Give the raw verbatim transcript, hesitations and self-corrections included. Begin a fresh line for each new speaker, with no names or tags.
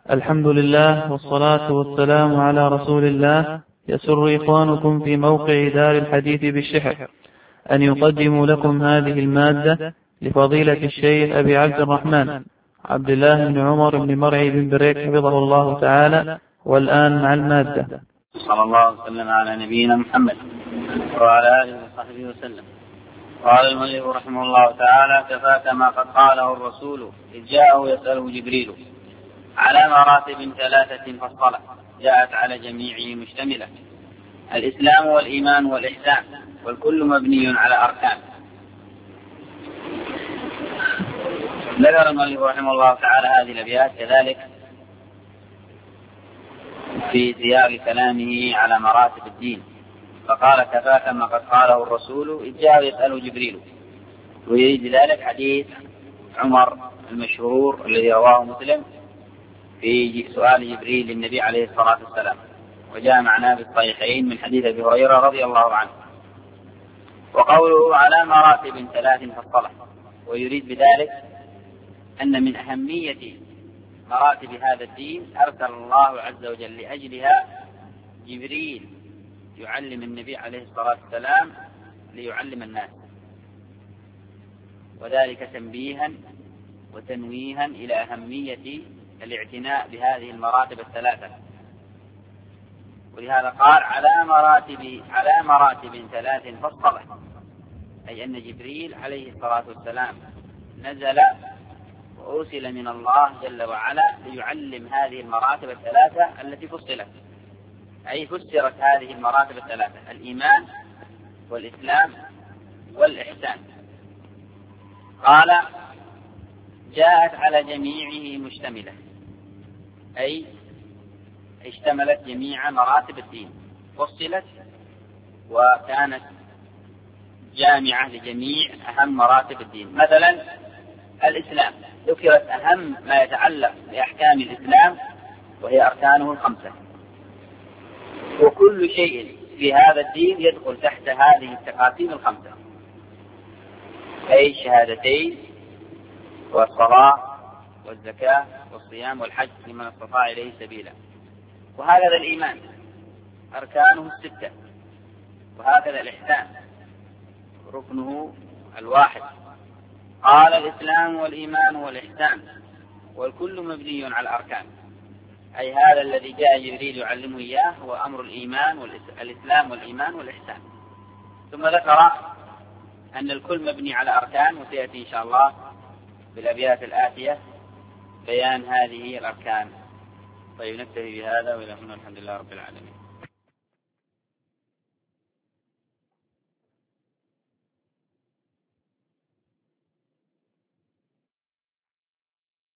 الحمد لله والصلاة والسلام على رسول الله. يسر إخوانكم في موقع دار الحديث بالشحر أن يقدموا لكم هذه المادة لفضيلة الشيخ أبي عبد الرحمن عبد الله بن عمر بن مرعي بن بريك حفظه الله تعالى. والآن مع المادة.
صلى الله وسلم على نبينا محمد وعلى آله وصحبه وسلم. قال المؤلف رحمه الله تعالى: كفاك ما قد قاله الرسول إذ جاءه يسأله جبريل على مراتب ثلاثة فصلة جاءت على جميعه مشتملة: الإسلام والإيمان والإحسان، والكل مبني على أركان. ذكر المؤلف رحمه الله تعالى هذه الأبيات كذلك في سياق كلامه على مراتب الدين، فقال: كفاك ما قد قاله الرسول إذ جاءه يسأله جبريل، ويريد ذلك حديث عمر المشهور الذي رواه مسلم في سؤال جبريل للنبي عليه الصلاة والسلام، وجاء معناه في الصحيحين من حديث أبي هريرة رضي الله عنه. وقوله على مراتب ثلاث فصلة، ويريد بذلك أن من أهمية مراتب هذا الدين أرسل الله عز وجل لأجلها جبريل يعلم النبي عليه الصلاة والسلام ليعلم الناس، وذلك تنبيها وتنويها إلى أهمية الاعتناء بهذه المراتب الثلاثة. ولهذا قال على مراتب على مراتب ثلاث فصلة، أي أن جبريل عليه الصلاة والسلام نزل وأرسل من الله جل وعلا ليعلم هذه المراتب الثلاثة التي فصلت، أي فسرت هذه المراتب الثلاثة: الإيمان والإسلام والإحسان. قال: جاءت على جميعه مشتملة، أي اشتملت جميع مراتب الدين، فصلت وكانت جامعة لجميع أهم مراتب الدين. مثلا الإسلام ذكرت أهم ما يتعلق بأحكام الإسلام وهي أركانه الخمسة، وكل شيء في هذا الدين يدخل تحت هذه التقاسيم الخمسة، أي الشهادتين والصلاة والزكاة والصيام والحج لمن استطاع إليه سبيلا. وهكذا الإيمان أركانه الستة، وهكذا الإحسان ركنه الواحد. قال: الإسلام والإيمان والإحسان، والكل مبني على الأركان، أي هذا الذي جاء جبريل يعلمه إياه هو أمر الإيمان والإسلام والإيمان والإحسان. ثم ذكر أن الكل مبني على أركان، وسيأتي إن شاء الله بالأبيات الآتية بيان هذه الأركان. طيب، نكتفي بهذا، وإلى هنا الحمد لله رب العالمين.